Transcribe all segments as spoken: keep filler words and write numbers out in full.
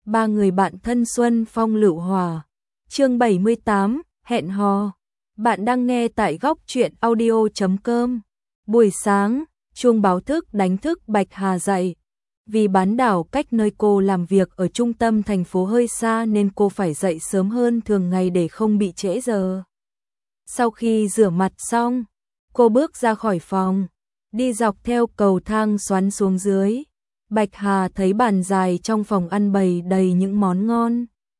Ba người bạn thân xuân phong lựu hòa. Chương bảy mươi tám, hẹn hò. Bạn đang nghe tại góc truyện audio chấm com. Buổi sáng, chuông báo thức đánh thức Bạch Hà dậy. Vì bán đảo cách nơi cô làm việc ở trung tâm thành phố hơi xa nên cô phải dậy sớm hơn thường ngày để không bị trễ giờ. Sau khi rửa mặt xong, cô bước ra khỏi phòng, đi dọc theo cầu thang xoắn xuống dưới. Bạch Hà thấy bàn dài trong phòng ăn bày đầy những món ngon.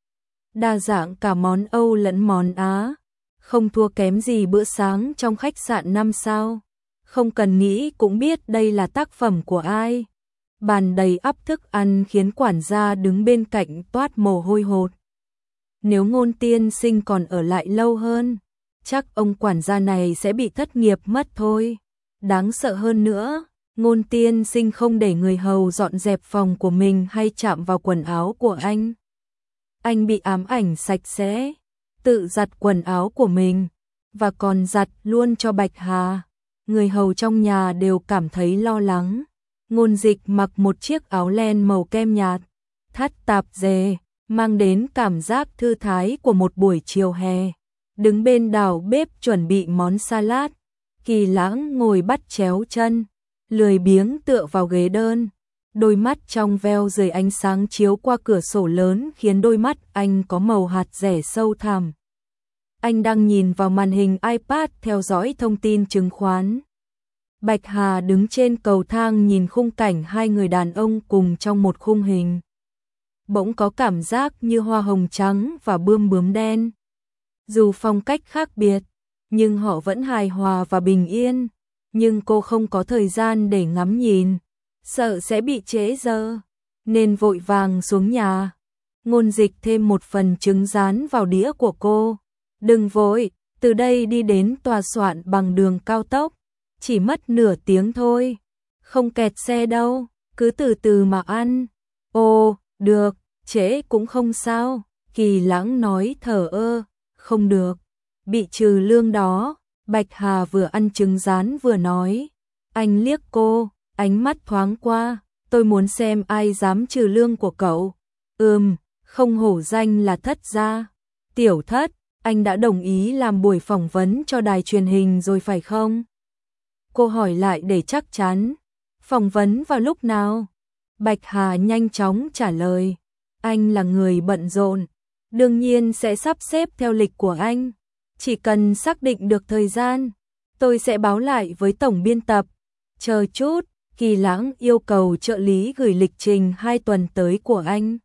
Đa dạng cả món Âu lẫn món Á, không thua kém gì bữa sáng trong khách sạn năm sao. Không cần nghĩ cũng biết đây là tác phẩm của ai. Bàn đầy ắp thức ăn khiến quản gia đứng bên cạnh toát mồ hôi hột. Nếu Ngôn tiên sinh còn ở lại lâu hơn, chắc ông quản gia này sẽ bị thất nghiệp mất thôi. Đáng sợ hơn nữa, Ngôn tiên sinh không để người hầu dọn dẹp phòng của mình hay chạm vào quần áo của anh. Anh bị ám ảnh sạch sẽ, tự giặt quần áo của mình, và còn giặt luôn cho Bạch Hà. Người hầu trong nhà đều cảm thấy lo lắng. Ngôn Dịch mặc một chiếc áo len màu kem nhạt, thắt tạp dề, mang đến cảm giác thư thái của một buổi chiều hè. Đứng bên đảo bếp chuẩn bị món salad, Kỳ Lãng ngồi bắt chéo chân, lười biếng tựa vào ghế đơn. Đôi mắt trong veo dưới ánh sáng chiếu qua cửa sổ lớn khiến đôi mắt anh có màu hạt rẻ sâu thẳm. Anh đang nhìn vào màn hình iPad theo dõi thông tin chứng khoán. Bạch Hà đứng trên cầu thang nhìn khung cảnh hai người đàn ông cùng trong một khung hình. Bỗng có cảm giác như hoa hồng trắng và bươm bướm đen. Dù phong cách khác biệt, nhưng họ vẫn hài hòa và bình yên. Nhưng cô không có thời gian để ngắm nhìn, sợ sẽ bị trễ giờ, nên vội vàng xuống nhà. Ngôn Dịch thêm một phần trứng rán vào đĩa của cô. Đừng vội, từ đây đi đến tòa soạn bằng đường cao tốc, chỉ mất nửa tiếng thôi, không kẹt xe đâu, cứ từ từ mà ăn. Ồ, được, trễ cũng không sao, Kỳ Lãng nói thờ ơ. Không được, bị trừ lương đó. Bạch Hà vừa ăn trứng rán vừa nói. Anh liếc cô, ánh mắt thoáng qua. Tôi muốn xem ai dám trừ lương của cậu. Ừm, không hổ danh là Thất gia. Tiểu Thất, anh đã đồng ý làm buổi phỏng vấn cho đài truyền hình rồi phải không? Cô hỏi lại để chắc chắn. Phỏng vấn vào lúc nào? Bạch Hà nhanh chóng trả lời. Anh là người bận rộn, đương nhiên sẽ sắp xếp theo lịch của anh. Chỉ cần xác định được thời gian, tôi sẽ báo lại với tổng biên tập. Chờ chút, Kỳ Lãng yêu cầu trợ lý gửi lịch trình hai tuần tới của anh.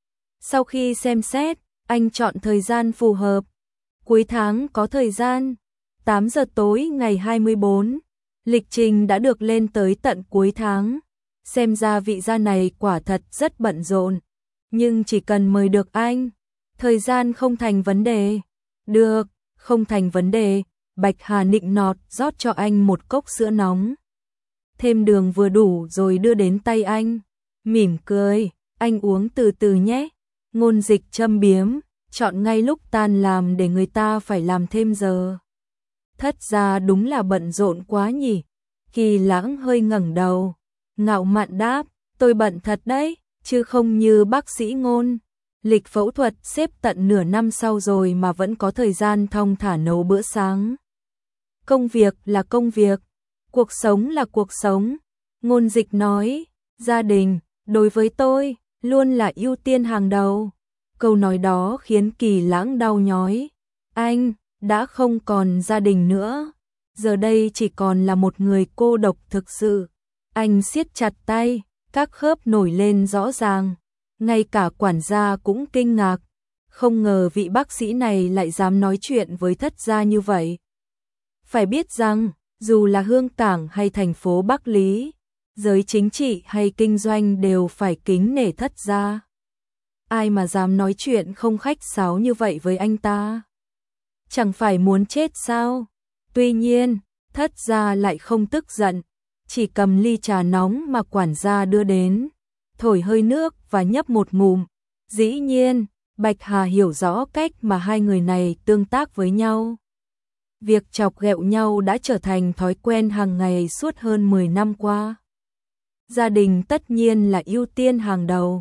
Sau khi xem xét, anh chọn thời gian phù hợp. Cuối tháng có thời gian, tám giờ tối ngày hai mươi bốn. Lịch trình đã được lên tới tận cuối tháng. Xem ra vị gia này quả thật rất bận rộn. Nhưng chỉ cần mời được anh, thời gian không thành vấn đề. Được, không thành vấn đề. Bạch Hà nịnh nọt rót cho anh một cốc sữa nóng. Thêm đường vừa đủ rồi đưa đến tay anh. Mỉm cười, anh uống từ từ nhé. Ngôn Dịch châm biếm, chọn ngay lúc tan làm để người ta phải làm thêm giờ. Thất gia đúng là bận rộn quá nhỉ. Kỳ Lãng hơi ngẩng đầu, ngạo mạn đáp, tôi bận thật đấy, chứ không như bác sĩ Ngôn. Lịch phẫu thuật xếp tận nửa năm sau rồi mà vẫn có thời gian thong thả nấu bữa sáng. Công việc là công việc, cuộc sống là cuộc sống. Ngôn Dịch nói, gia đình, đối với tôi, luôn là ưu tiên hàng đầu. Câu nói đó khiến Kỳ Lãng đau nhói. Anh đã không còn gia đình nữa, giờ đây chỉ còn là một người cô độc thực sự. Anh siết chặt tay, các khớp nổi lên rõ ràng. Ngay cả quản gia cũng kinh ngạc, không ngờ vị bác sĩ này lại dám nói chuyện với Thất gia như vậy. Phải biết rằng, dù là Hương Cảng hay thành phố Bắc Lý, giới chính trị hay kinh doanh đều phải kính nể Thất gia. Ai mà dám nói chuyện không khách sáo như vậy với anh ta? Chẳng phải muốn chết sao? Tuy nhiên, Thất gia lại không tức giận, chỉ cầm ly trà nóng mà quản gia đưa đến, thổi hơi nước và nhấp một ngụm. Dĩ nhiên, Bạch Hà hiểu rõ cách mà hai người này tương tác với nhau. Việc chọc ghẹo nhau đã trở thành thói quen hàng ngày suốt hơn mười năm qua. Gia đình tất nhiên là ưu tiên hàng đầu.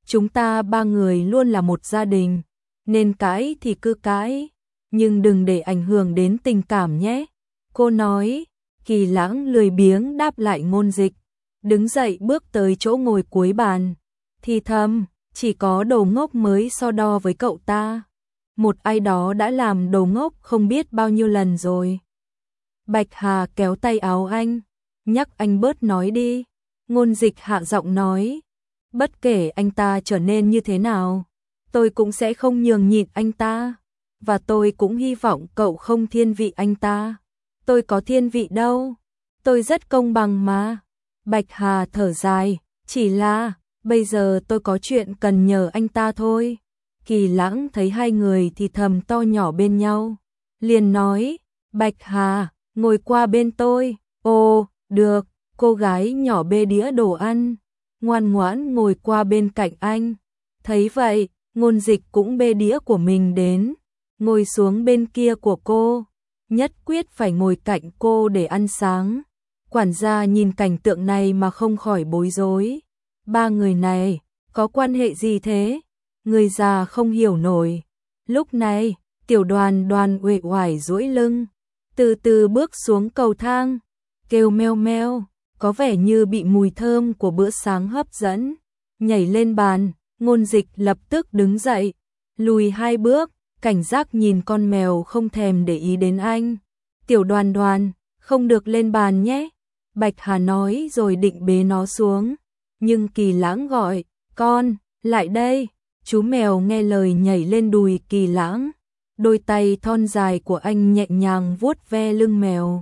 chúng ta ba người luôn là một gia đình, nên cãi thì cứ cãi, nhưng đừng để ảnh hưởng đến tình cảm nhé. Cô nói. Kỳ Lãng lười biếng đáp lại Ngôn Dịch, đứng dậy bước tới chỗ ngồi cuối bàn, thì thầm, chỉ có đồ ngốc mới so đo với cậu ta. Một ai đó đã làm đồ ngốc không biết bao nhiêu lần rồi. Bạch Hà kéo tay áo anh, nhắc anh bớt nói đi. Ngôn Dịch hạ giọng nói, bất kể anh ta trở nên như thế nào, tôi cũng sẽ không nhường nhịn anh ta, và tôi cũng hy vọng cậu không thiên vị anh ta. Tôi có thiên vị đâu, tôi rất công bằng mà. Bạch Hà thở dài, chỉ là bây giờ tôi có chuyện cần nhờ anh ta thôi. Kỳ Lãng thấy hai người thì thầm to nhỏ bên nhau, liền nói, Bạch Hà, ngồi qua bên tôi. Ồ, được. Cô gái nhỏ bê đĩa đồ ăn, ngoan ngoãn ngồi qua bên cạnh anh. Thấy vậy, Ngôn Dịch cũng bê đĩa của mình đến, ngồi xuống bên kia của cô, nhất quyết phải ngồi cạnh cô để ăn sáng. Quản gia nhìn cảnh tượng này mà không khỏi bối rối. Ba người này, có quan hệ gì thế? Người già không hiểu nổi. Lúc này, Tiểu Đoàn Đoàn uể oải duỗi lưng, từ từ bước xuống cầu thang, kêu meo meo, có vẻ như bị mùi thơm của bữa sáng hấp dẫn. Nhảy lên bàn, Ngôn Dịch lập tức đứng dậy, lùi hai bước, cảnh giác nhìn con mèo không thèm để ý đến anh. Tiểu Đoàn Đoàn, không được lên bàn nhé. Bạch Hà nói rồi định bế nó xuống, nhưng Kỳ Lãng gọi, con, lại đây. Chú mèo nghe lời nhảy lên đùi Kỳ Lãng, đôi tay thon dài của anh nhẹ nhàng vuốt ve lưng mèo.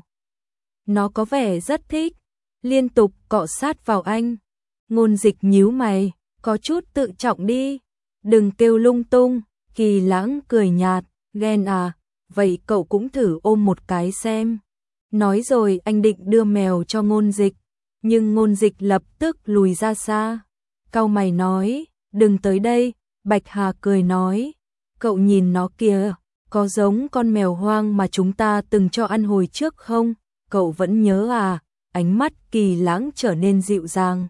Nó có vẻ rất thích, liên tục cọ sát vào anh. Ngôn Dịch nhíu mày, có chút tự trọng đi, đừng kêu lung tung. Kỳ Lãng cười nhạt, ghen à, vậy cậu cũng thử ôm một cái xem. Nói rồi anh định đưa mèo cho Ngôn Dịch, nhưng Ngôn Dịch lập tức lùi ra xa. Cau mày nói, đừng tới đây. Bạch Hà cười nói, cậu nhìn nó kìa, có giống con mèo hoang mà chúng ta từng cho ăn hồi trước không? Cậu vẫn nhớ à? Ánh mắt Kỳ Lãng trở nên dịu dàng.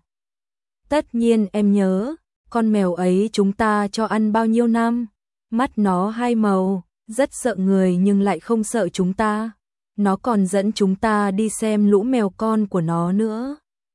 Tất nhiên em nhớ, con mèo ấy chúng ta cho ăn bao nhiêu năm. Mắt nó hai màu, rất sợ người nhưng lại không sợ chúng ta. Nó còn dẫn chúng ta đi xem lũ mèo con của nó nữa.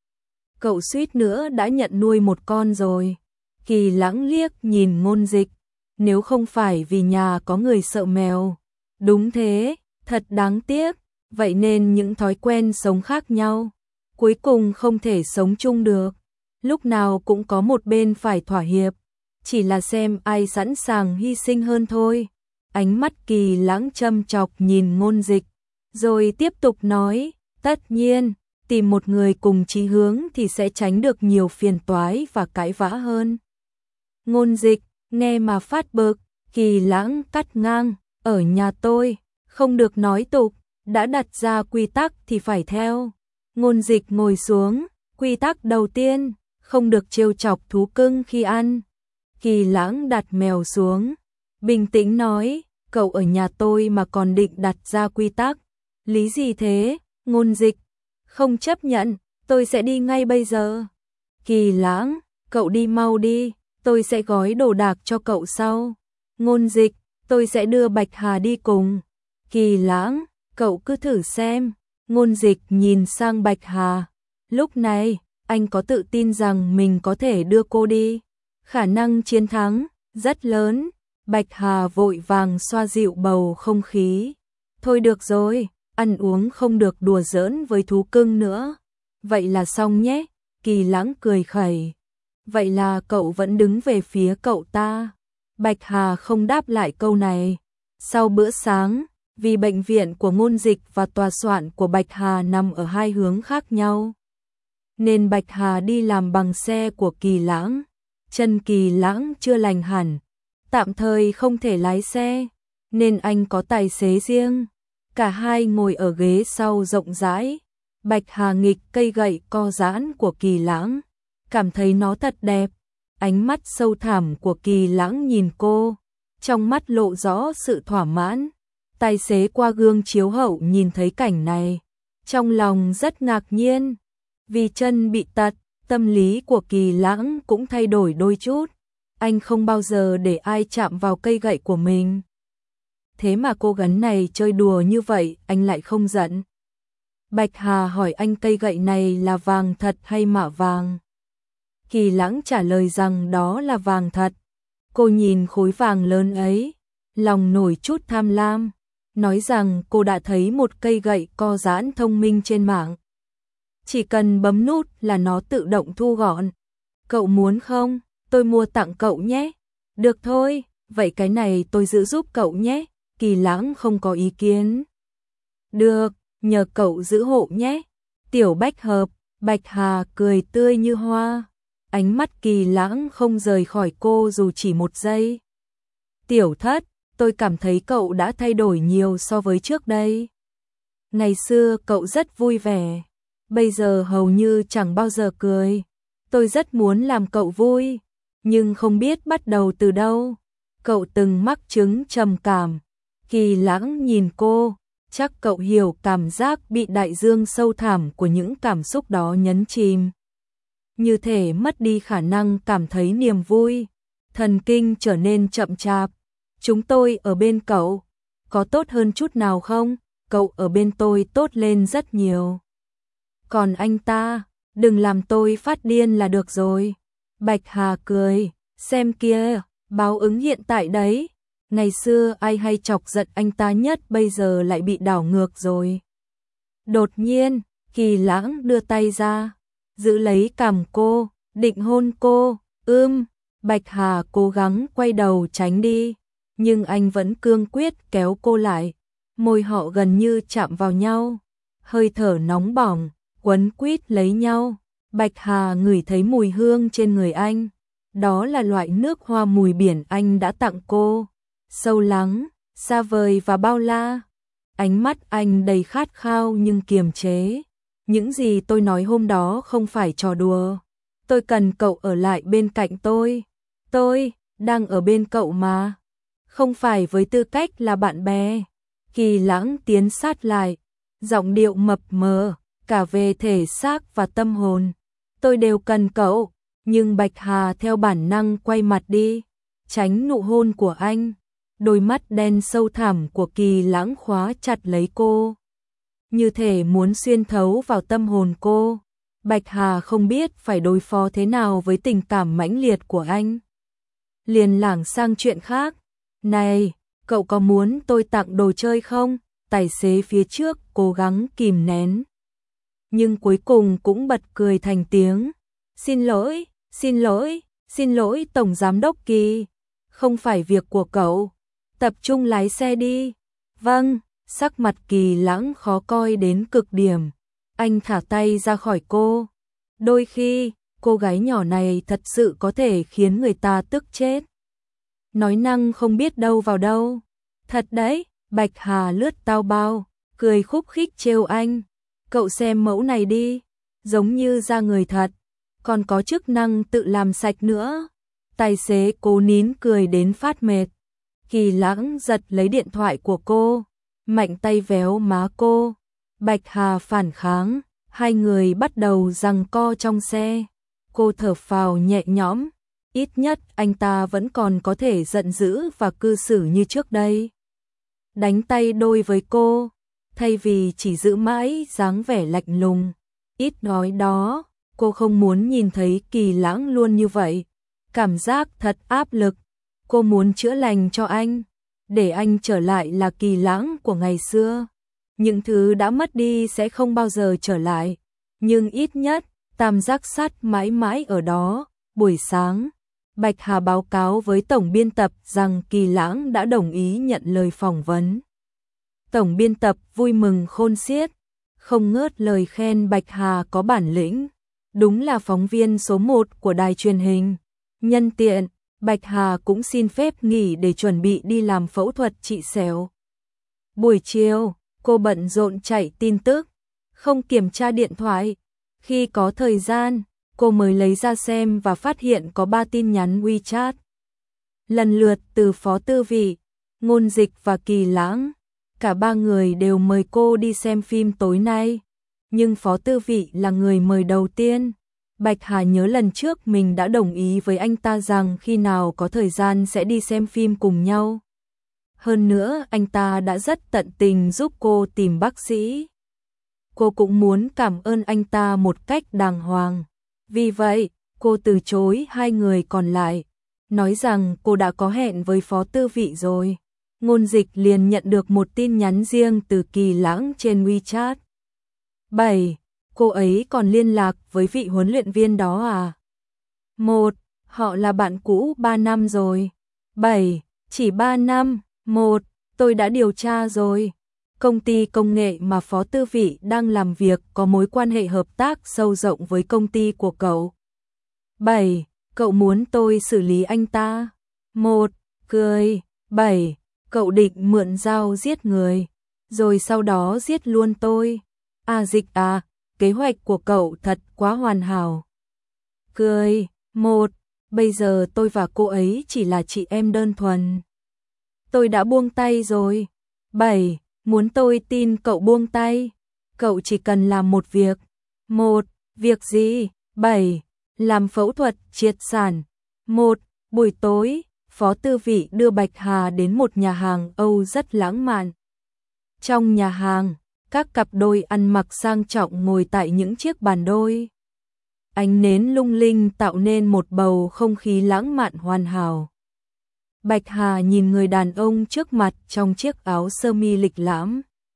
Cậu suýt nữa đã nhận nuôi một con rồi. Kỳ Lãng liếc nhìn Ngôn Dịch, nếu không phải vì nhà có người sợ mèo. Đúng thế, thật đáng tiếc, vậy nên những thói quen sống khác nhau, cuối cùng không thể sống chung được. Lúc nào cũng có một bên phải thỏa hiệp, chỉ là xem ai sẵn sàng hy sinh hơn thôi. Ánh mắt Kỳ Lãng châm chọc nhìn Ngôn Dịch, rồi tiếp tục nói, tất nhiên, tìm một người cùng chí hướng thì sẽ tránh được nhiều phiền toái và cãi vã hơn. Ngôn Dịch, nghe mà phát bực. Kỳ Lãng cắt ngang, ở nhà tôi, không được nói tục, đã đặt ra quy tắc thì phải theo. Ngôn Dịch ngồi xuống, quy tắc đầu tiên, không được trêu chọc thú cưng khi ăn. Kỳ Lãng đặt mèo xuống, bình tĩnh nói, cậu ở nhà tôi mà còn định đặt ra quy tắc, lý gì thế? Ngôn Dịch, không chấp nhận, tôi sẽ đi ngay bây giờ. Kỳ Lãng, cậu đi mau đi, tôi sẽ gói đồ đạc cho cậu sau. Ngôn Dịch, tôi sẽ đưa Bạch Hà đi cùng. Kỳ Lãng, cậu cứ thử xem. Ngôn Dịch nhìn sang Bạch Hà, lúc này, anh có tự tin rằng mình có thể đưa cô đi. Khả năng chiến thắng, rất lớn. Bạch Hà vội vàng xoa dịu bầu không khí. Thôi được rồi, ăn uống không được đùa giỡn với thú cưng nữa. Vậy là xong nhé. Kỳ Lãng cười khẩy. Vậy là cậu vẫn đứng về phía cậu ta. Bạch Hà không đáp lại câu này. Sau bữa sáng, vì bệnh viện của Ngôn Dịch và tòa soạn của Bạch Hà nằm ở hai hướng khác nhau, nên Bạch Hà đi làm bằng xe của Kỳ Lãng. Chân Kỳ Lãng chưa lành hẳn, tạm thời không thể lái xe, nên anh có tài xế riêng. Cả hai ngồi ở ghế sau rộng rãi. Bạch Hà nghịch cây gậy co giãn của Kỳ Lãng, cảm thấy nó thật đẹp. Ánh mắt sâu thẳm của Kỳ Lãng nhìn cô, trong mắt lộ rõ sự thỏa mãn. Tài xế qua gương chiếu hậu nhìn thấy cảnh này, trong lòng rất ngạc nhiên. Vì chân bị tật, tâm lý của Kỳ Lãng cũng thay đổi đôi chút. anh không bao giờ để ai chạm vào cây gậy của mình. Thế mà cô gắn này chơi đùa như vậy, anh lại không giận. Bạch Hà hỏi anh cây gậy này là vàng thật hay mạ vàng. Kỳ Lãng trả lời rằng đó là vàng thật. Cô nhìn khối vàng lớn ấy, lòng nổi chút tham lam, nói rằng cô đã thấy một cây gậy co giãn thông minh trên mạng. Chỉ cần bấm nút là nó tự động thu gọn. Cậu muốn không? Tôi mua tặng cậu nhé. Được thôi, vậy cái này tôi giữ giúp cậu nhé. Kỳ Lãng không có ý kiến. Được, nhờ cậu giữ hộ nhé. Tiểu Bách Hợp, Bạch Hà cười tươi như hoa. Ánh mắt Kỳ Lãng không rời khỏi cô dù chỉ một giây. Tiểu Thất, tôi cảm thấy cậu đã thay đổi nhiều so với trước đây. Ngày xưa cậu rất vui vẻ, bây giờ hầu như chẳng bao giờ cười. Tôi rất muốn làm cậu vui, nhưng không biết bắt đầu từ đâu. Cậu từng mắc chứng trầm cảm. Kỳ Lãng nhìn cô, chắc cậu hiểu cảm giác bị đại dương sâu thẳm của những cảm xúc đó nhấn chìm. Như thể mất đi khả năng cảm thấy niềm vui, thần kinh trở nên chậm chạp. Chúng tôi ở bên cậu, có tốt hơn chút nào không? Cậu ở bên tôi tốt lên rất nhiều. Còn anh ta, đừng làm tôi phát điên là được rồi. Bạch Hà cười, xem kia, báo ứng hiện tại đấy. Ngày xưa ai hay chọc giận anh ta nhất bây giờ lại bị đảo ngược rồi. Đột nhiên, Kỳ Lãng đưa tay ra, giữ lấy cằm cô, định hôn cô. Ưm, Bạch Hà cố gắng quay đầu tránh đi, nhưng anh vẫn cương quyết kéo cô lại. Môi họ gần như chạm vào nhau, hơi thở nóng bỏng, quấn quýt lấy nhau. Bạch Hà ngửi thấy mùi hương trên người anh, đó là loại nước hoa mùi biển anh đã tặng cô, sâu lắng, xa vời và bao la. Ánh mắt anh đầy khát khao nhưng kiềm chế. Những gì tôi nói hôm đó không phải trò đùa. Tôi cần cậu ở lại bên cạnh tôi. Tôi đang ở bên cậu mà, không phải với tư cách là bạn bè. Kỳ Lãng tiến sát lại, giọng điệu mập mờ, cả về thể xác và tâm hồn. Tôi đều cần cậu, nhưng Bạch Hà theo bản năng quay mặt đi, tránh nụ hôn của anh. Đôi mắt đen sâu thẳm của Kỳ Lãng khóa chặt lấy cô, như thể muốn xuyên thấu vào tâm hồn cô. Bạch Hà không biết phải đối phó thế nào với tình cảm mãnh liệt của anh. Liền lảng sang chuyện khác. Này, cậu có muốn tôi tặng đồ chơi không? Tài xế phía trước cố gắng kìm nén, nhưng cuối cùng cũng bật cười thành tiếng. Xin lỗi, xin lỗi, xin lỗi Tổng Giám đốc Kỳ, không phải việc của cậu, tập trung lái xe đi. Vâng, sắc mặt Kỳ Lãng khó coi đến cực điểm, anh thả tay ra khỏi cô. Đôi khi, cô gái nhỏ này thật sự có thể khiến người ta tức chết. Nói năng không biết đâu vào đâu. Thật đấy, Bạch Hà lướt tao bao, cười khúc khích trêu anh. Cậu xem mẫu này đi, giống như da người thật, còn có chức năng tự làm sạch nữa. Tài xế cố nín cười đến phát mệt. Kỳ Lãng giật lấy điện thoại của cô, mạnh tay véo má cô. Bạch Hà phản kháng, hai người bắt đầu giằng co trong xe. Cô thở phào nhẹ nhõm, ít nhất anh ta vẫn còn có thể giận dữ và cư xử như trước đây. Đánh tay đôi với cô, thay vì chỉ giữ mãi dáng vẻ lạnh lùng. Ít nói đó, cô không muốn nhìn thấy Kỳ Lãng luôn như vậy. Cảm giác thật áp lực. Cô muốn chữa lành cho anh, để anh trở lại là Kỳ Lãng của ngày xưa. Những thứ đã mất đi sẽ không bao giờ trở lại, nhưng ít nhất tam giác sắt mãi mãi ở đó. Buổi sáng, Bạch Hà báo cáo với tổng biên tập rằng Kỳ Lãng đã đồng ý nhận lời phỏng vấn. Tổng biên tập vui mừng khôn xiết, không ngớt lời khen Bạch Hà có bản lĩnh, đúng là phóng viên số một của đài truyền hình. Nhân tiện, Bạch Hà cũng xin phép nghỉ để chuẩn bị đi làm phẫu thuật trị sẹo. Buổi chiều, cô bận rộn chạy tin tức, không kiểm tra điện thoại. Khi có thời gian, cô mới lấy ra xem và phát hiện có ba tin nhắn WeChat. Lần lượt từ Phó Tư Vị, Ngôn Dịch và Kỳ Lãng. Cả ba người đều mời cô đi xem phim tối nay, nhưng Phó Tư Vị là người mời đầu tiên. Bạch Hà nhớ lần trước mình đã đồng ý với anh ta rằng khi nào có thời gian sẽ đi xem phim cùng nhau. Hơn nữa, anh ta đã rất tận tình giúp cô tìm bác sĩ. Cô cũng muốn cảm ơn anh ta một cách đàng hoàng. Vì vậy, cô từ chối hai người còn lại, nói rằng cô đã có hẹn với Phó Tư Vị rồi. Ngôn Dịch liền nhận được một tin nhắn riêng từ Kỳ Lãng trên WeChat. bảy. Cô ấy còn liên lạc với vị huấn luyện viên đó à? một. Họ là bạn cũ ba năm rồi. bảy. Chỉ ba năm. một. Tôi đã điều tra rồi. Công ty công nghệ mà Phó Tư Vị đang làm việc có mối quan hệ hợp tác sâu rộng với công ty của cậu. bảy. Cậu muốn tôi xử lý anh ta? một. Cười. bảy. Cậu định mượn dao giết người, rồi sau đó giết luôn tôi. À Dịch à, kế hoạch của cậu thật quá hoàn hảo. Cười. một. Bây giờ tôi và cô ấy chỉ là chị em đơn thuần. Tôi đã buông tay rồi. bảy. Muốn tôi tin cậu buông tay? Cậu chỉ cần làm một việc. một. Việc gì? bảy. Làm phẫu thuật triệt sản. một. Buổi tối, Phó Tư Vị đưa Bạch Hà đến một nhà hàng Âu rất lãng mạn. Trong nhà hàng, các cặp đôi ăn mặc sang trọng ngồi tại những chiếc bàn đôi. Ánh nến lung linh tạo nên một bầu không khí lãng mạn hoàn hảo. Bạch Hà nhìn người đàn ông trước mặt trong chiếc áo sơ mi lịch lãm.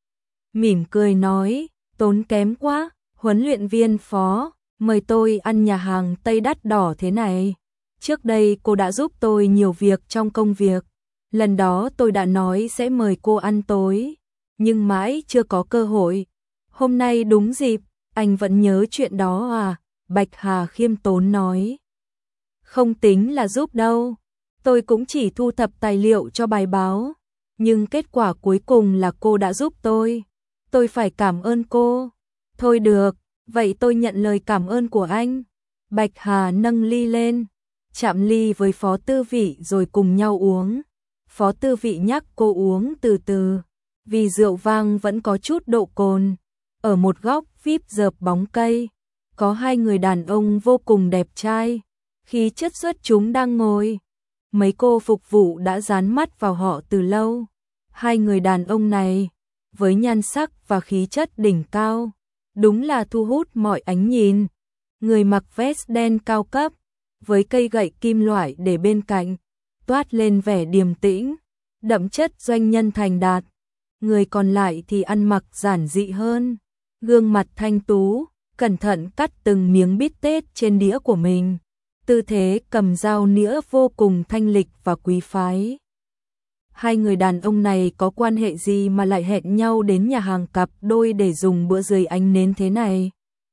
Mỉm cười nói, tốn kém quá, huấn luyện viên Phó, mời tôi ăn nhà hàng Tây đắt đỏ thế này. Trước đây cô đã giúp tôi nhiều việc trong công việc. Lần đó tôi đã nói sẽ mời cô ăn tối, nhưng mãi chưa có cơ hội. Hôm nay đúng dịp, anh vẫn nhớ chuyện đó à? Bạch Hà khiêm tốn nói. Không tính là giúp đâu. Tôi cũng chỉ thu thập tài liệu cho bài báo. Nhưng kết quả cuối cùng là cô đã giúp tôi. Tôi phải cảm ơn cô. Thôi được, vậy tôi nhận lời cảm ơn của anh. Bạch Hà nâng ly lên, chạm ly với Phó Tư Vị rồi cùng nhau uống. Phó Tư Vị nhắc cô uống từ từ, vì rượu vang vẫn có chút độ cồn. Ở một góc vi ai pi dợp bóng cây, có hai người đàn ông vô cùng đẹp trai, khí chất xuất chúng đang ngồi. Mấy cô phục vụ đã dán mắt vào họ từ lâu. Hai người đàn ông này, với nhan sắc và khí chất đỉnh cao, đúng là thu hút mọi ánh nhìn. Người mặc vest đen cao cấp, với cây gậy kim loại để bên cạnh, toát lên vẻ điềm tĩnh, đậm chất doanh nhân thành đạt. Người còn lại thì ăn mặc giản dị hơn, gương mặt thanh tú, cẩn thận cắt từng miếng bít tết trên đĩa của mình. Tư thế cầm dao nĩa vô cùng thanh lịch và quý phái. Hai người đàn ông này có quan hệ gì mà lại hẹn nhau đến nhà hàng cặp đôi để dùng bữa dưới ánh nến thế này?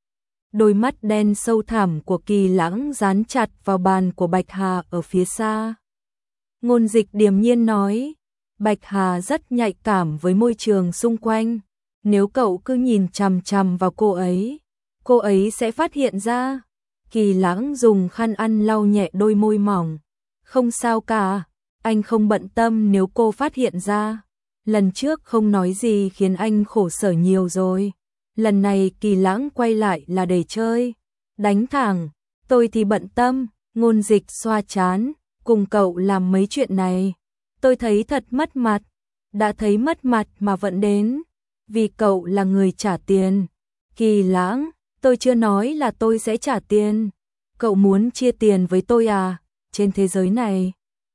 Đôi mắt đen sâu thẳm của Kỳ Lãng dán chặt vào bàn của Bạch Hà ở phía xa. Ngôn Dịch điềm nhiên nói, Bạch Hà rất nhạy cảm với môi trường xung quanh. Nếu cậu cứ nhìn chằm chằm vào cô ấy, cô ấy sẽ phát hiện ra. Kỳ Lãng dùng khăn ăn lau nhẹ đôi môi mỏng. Không sao cả, anh không bận tâm nếu cô phát hiện ra. Lần trước không nói gì khiến anh khổ sở nhiều rồi. Lần này Kỳ Lãng quay lại là để chơi. Đánh thẳng, tôi thì bận tâm. Ngôn Dịch xoa trán, cùng cậu làm mấy chuyện này. Tôi thấy thật mất mặt. Đã thấy mất mặt mà vẫn đến. Vì cậu là người trả tiền. Kỳ Lãng, tôi chưa nói là tôi sẽ trả tiền. Cậu muốn chia tiền với tôi à? Trên thế giới này,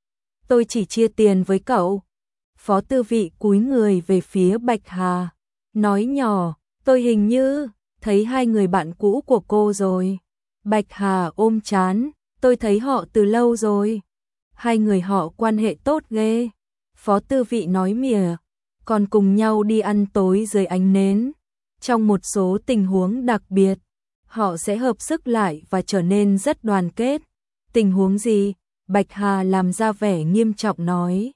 tôi chỉ chia tiền với cậu. Phó Tư Vị cúi người về phía Bạch Hà, nói nhỏ, tôi hình như thấy hai người bạn cũ của cô rồi. Bạch Hà ôm trán, tôi thấy họ từ lâu rồi. Hai người họ quan hệ tốt ghê. Phó Tư Vị nói mỉa, còn cùng nhau đi ăn tối dưới ánh nến. Trong một số tình huống đặc biệt, họ sẽ hợp sức lại và trở nên rất đoàn kết. Tình huống gì? Bạch Hà làm ra vẻ nghiêm trọng nói.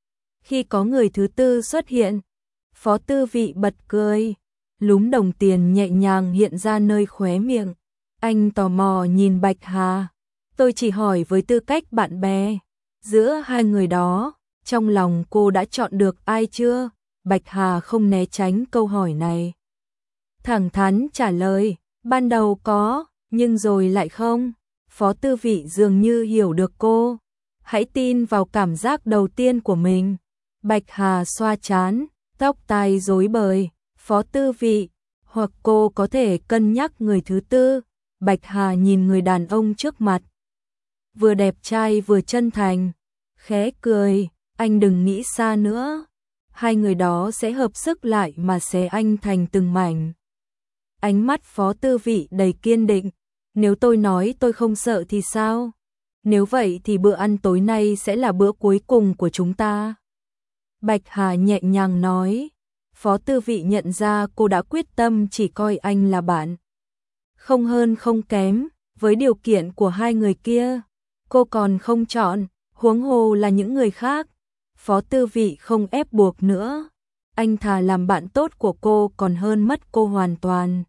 Khi có người thứ tư xuất hiện, Phó Tư Vị bật cười, lúm đồng tiền nhẹ nhàng hiện ra nơi khóe miệng. Anh tò mò nhìn Bạch Hà. Tôi chỉ hỏi với tư cách bạn bè. Giữa hai người đó, trong lòng cô đã chọn được ai chưa? Bạch Hà không né tránh câu hỏi này. Thẳng thắn trả lời, ban đầu có, nhưng rồi lại không. Phó Tư Vị dường như hiểu được cô. Hãy tin vào cảm giác đầu tiên của mình. Bạch Hà xoa trán, tóc tai rối bời. Phó Tư Vị, hoặc cô có thể cân nhắc người thứ tư. Bạch Hà nhìn người đàn ông trước mặt, vừa đẹp trai vừa chân thành, khẽ cười, anh đừng nghĩ xa nữa. Hai người đó sẽ hợp sức lại mà xé anh thành từng mảnh. Ánh mắt Phó Tư Vị đầy kiên định. Nếu tôi nói tôi không sợ thì sao? Nếu vậy thì bữa ăn tối nay sẽ là bữa cuối cùng của chúng ta. Bạch Hà nhẹ nhàng nói. Phó Tư Vị nhận ra cô đã quyết tâm chỉ coi anh là bạn. Không hơn không kém, với điều kiện của hai người kia, cô còn không chọn, huống hồ là những người khác. Phó Tư Vị không ép buộc nữa. Anh thà làm bạn tốt của cô còn hơn mất cô hoàn toàn.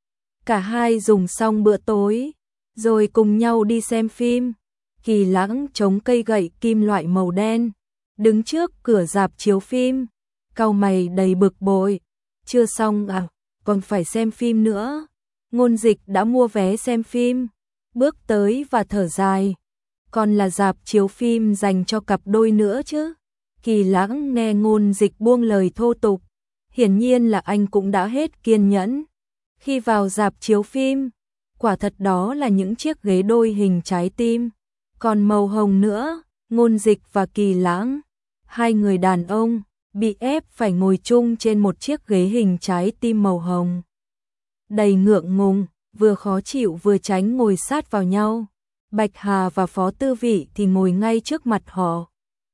Cả hai dùng xong bữa tối, rồi cùng nhau đi xem phim. Kỳ Lãng chống cây gậy kim loại màu đen, đứng trước cửa rạp chiếu phim, cau mày đầy bực bội. Chưa xong à, còn phải xem phim nữa. Ngôn Dịch đã mua vé xem phim, bước tới và thở dài. Còn là rạp chiếu phim dành cho cặp đôi nữa chứ. Kỳ Lãng nghe Ngôn Dịch buông lời thô tục, hiển nhiên là anh cũng đã hết kiên nhẫn. Khi vào rạp chiếu phim, quả thật đó là những chiếc ghế đôi hình trái tim, còn màu hồng nữa. Ngôn Dịch và Kỳ Lãng, hai người đàn ông, bị ép phải ngồi chung trên một chiếc ghế hình trái tim màu hồng. Đầy ngượng ngùng, vừa khó chịu vừa tránh ngồi sát vào nhau. Bạch Hà và Phó Tư Vị thì ngồi ngay trước mặt họ.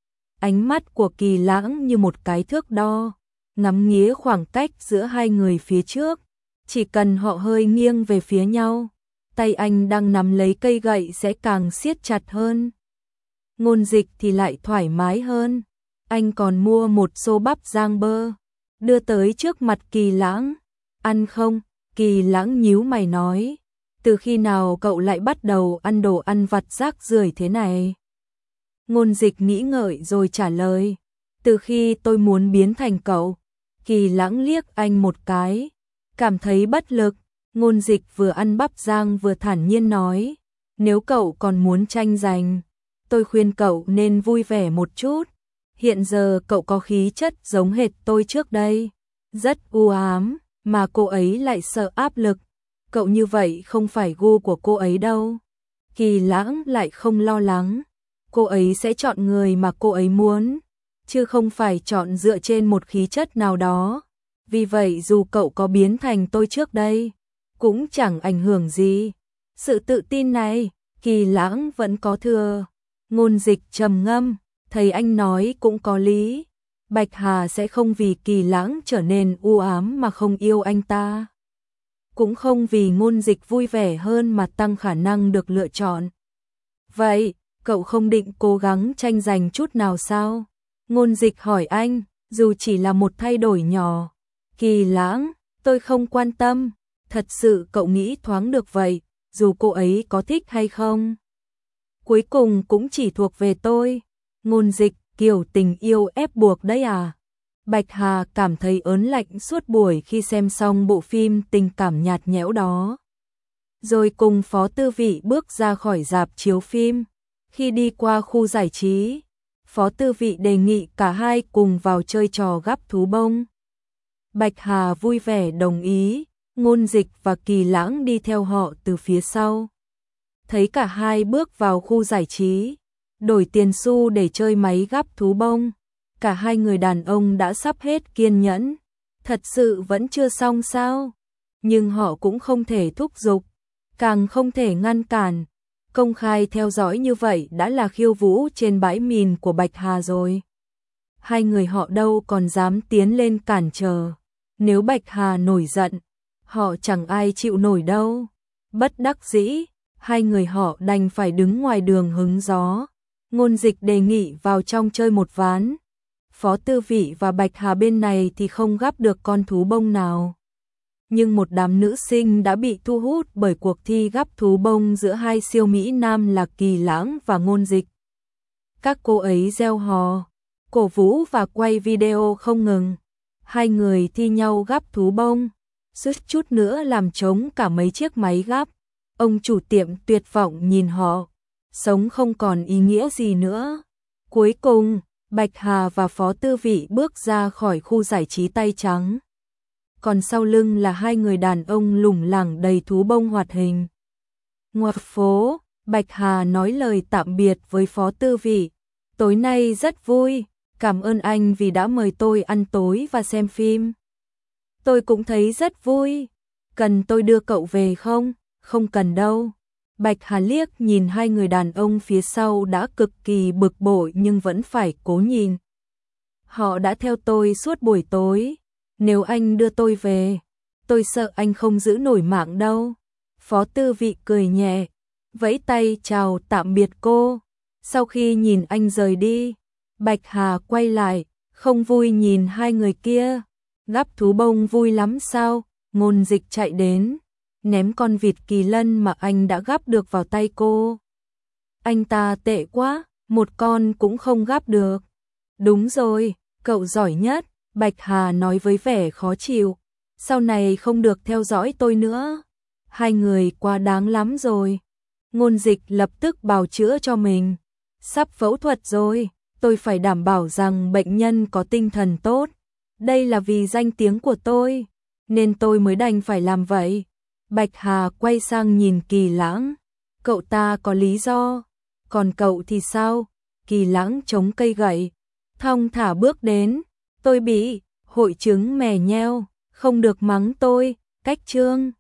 Ánh mắt của Kỳ Lãng như một cái thước đo, ngắm nghía khoảng cách giữa hai người phía trước. Chỉ cần họ hơi nghiêng về phía nhau, tay anh đang nắm lấy cây gậy sẽ càng siết chặt hơn. Ngôn Dịch thì lại thoải mái hơn. Anh còn mua một xô bắp rang bơ, đưa tới trước mặt Kỳ Lãng. Ăn không? Kỳ Lãng nhíu mày nói. Từ khi nào cậu lại bắt đầu ăn đồ ăn vặt rác rưởi thế này? Ngôn Dịch nghĩ ngợi rồi trả lời. Từ khi tôi muốn biến thành cậu. Kỳ Lãng liếc anh một cái, cảm thấy bất lực. Ngôn Dịch vừa ăn bắp rang vừa thản nhiên nói. Nếu cậu còn muốn tranh giành, tôi khuyên cậu nên vui vẻ một chút. Hiện giờ cậu có khí chất giống hệt tôi trước đây, rất u ám, mà cô ấy lại sợ áp lực. Cậu như vậy không phải gu của cô ấy đâu. Kỳ Lãng lại không lo lắng. Cô ấy sẽ chọn người mà cô ấy muốn, chứ không phải chọn dựa trên một khí chất nào đó. Vì vậy dù cậu có biến thành tôi trước đây, cũng chẳng ảnh hưởng gì. Sự tự tin này, Kỳ Lãng vẫn có thừa. Ngôn Dịch trầm ngâm, thấy anh nói cũng có lý. Bạch Hà sẽ không vì Kỳ Lãng trở nên u ám mà không yêu anh ta. Cũng không vì Ngôn Dịch vui vẻ hơn mà tăng khả năng được lựa chọn. Vậy, cậu không định cố gắng tranh giành chút nào sao? Ngôn Dịch hỏi anh, dù chỉ là một thay đổi nhỏ. Kỳ Lãng, tôi không quan tâm. Thật sự cậu nghĩ thoáng được vậy, dù cô ấy có thích hay không. Cuối cùng cũng chỉ thuộc về tôi. Ngôn Dịch, kiểu tình yêu ép buộc đấy à? Bạch Hà cảm thấy ớn lạnh suốt buổi khi xem xong bộ phim tình cảm nhạt nhẽo đó. Rồi cùng Phó Tư Vị bước ra khỏi rạp chiếu phim. Khi đi qua khu giải trí, Phó Tư Vị đề nghị cả hai cùng vào chơi trò gắp thú bông. Bạch Hà vui vẻ đồng ý. Ngôn Dịch và Kỳ Lãng đi theo họ từ phía sau. Thấy cả hai bước vào khu giải trí, đổi tiền xu để chơi máy gắp thú bông. Cả hai người đàn ông đã sắp hết kiên nhẫn. Thật sự vẫn chưa xong sao? Nhưng họ cũng không thể thúc giục, càng không thể ngăn cản. Công khai theo dõi như vậy đã là khiêu vũ trên bãi mìn của Bạch Hà rồi. Hai người họ đâu còn dám tiến lên cản trở. Nếu Bạch Hà nổi giận, họ chẳng ai chịu nổi đâu. Bất đắc dĩ, hai người họ đành phải đứng ngoài đường hứng gió. Ngôn Dịch đề nghị vào trong chơi một ván. Phó Tư Vị và Bạch Hà bên này thì không gắp được con thú bông nào. Nhưng một đám nữ sinh đã bị thu hút bởi cuộc thi gắp thú bông giữa hai siêu mỹ nam là Kỳ Lãng và Ngôn Dịch. Các cô ấy reo hò, cổ vũ và quay video không ngừng. Hai người thi nhau gắp thú bông, suýt chút nữa làm trống cả mấy chiếc máy gắp. Ông chủ tiệm tuyệt vọng nhìn họ, sống không còn ý nghĩa gì nữa. Cuối cùng, Bạch Hà và Phó Tư Vị bước ra khỏi khu giải trí tay trắng. Còn sau lưng là hai người đàn ông lủng lẳng đầy thú bông hoạt hình. Ngoài phố, Bạch Hà nói lời tạm biệt với Phó Tư Vị. Tối nay rất vui, cảm ơn anh vì đã mời tôi ăn tối và xem phim. Tôi cũng thấy rất vui, cần tôi đưa cậu về không? Không cần đâu. Bạch Hà liếc nhìn hai người đàn ông phía sau đã cực kỳ bực bội nhưng vẫn phải cố nhìn. Họ đã theo tôi suốt buổi tối, nếu anh đưa tôi về, tôi sợ anh không giữ nổi mạng đâu. Phó Tư Vị cười nhẹ, vẫy tay chào tạm biệt cô. Sau khi nhìn anh rời đi, Bạch Hà quay lại, không vui nhìn hai người kia. Gắp thú bông vui lắm sao? Ngôn Dịch chạy đến, ném con vịt kỳ lân mà anh đã gắp được vào tay cô. Anh ta tệ quá, một con cũng không gắp được. Đúng rồi, cậu giỏi nhất, Bạch Hà nói với vẻ khó chịu. Sau này không được theo dõi tôi nữa. Hai người quá đáng lắm rồi. Ngôn Dịch lập tức bào chữa cho mình. Sắp phẫu thuật rồi, tôi phải đảm bảo rằng bệnh nhân có tinh thần tốt. Đây là vì danh tiếng của tôi, nên tôi mới đành phải làm vậy. Bạch Hà quay sang nhìn Kỳ Lãng. Cậu ta có lý do, còn cậu thì sao? Kỳ Lãng chống cây gậy, thong thả bước đến. Tôi bị hội chứng mè nheo, không được mắng tôi, cách chương.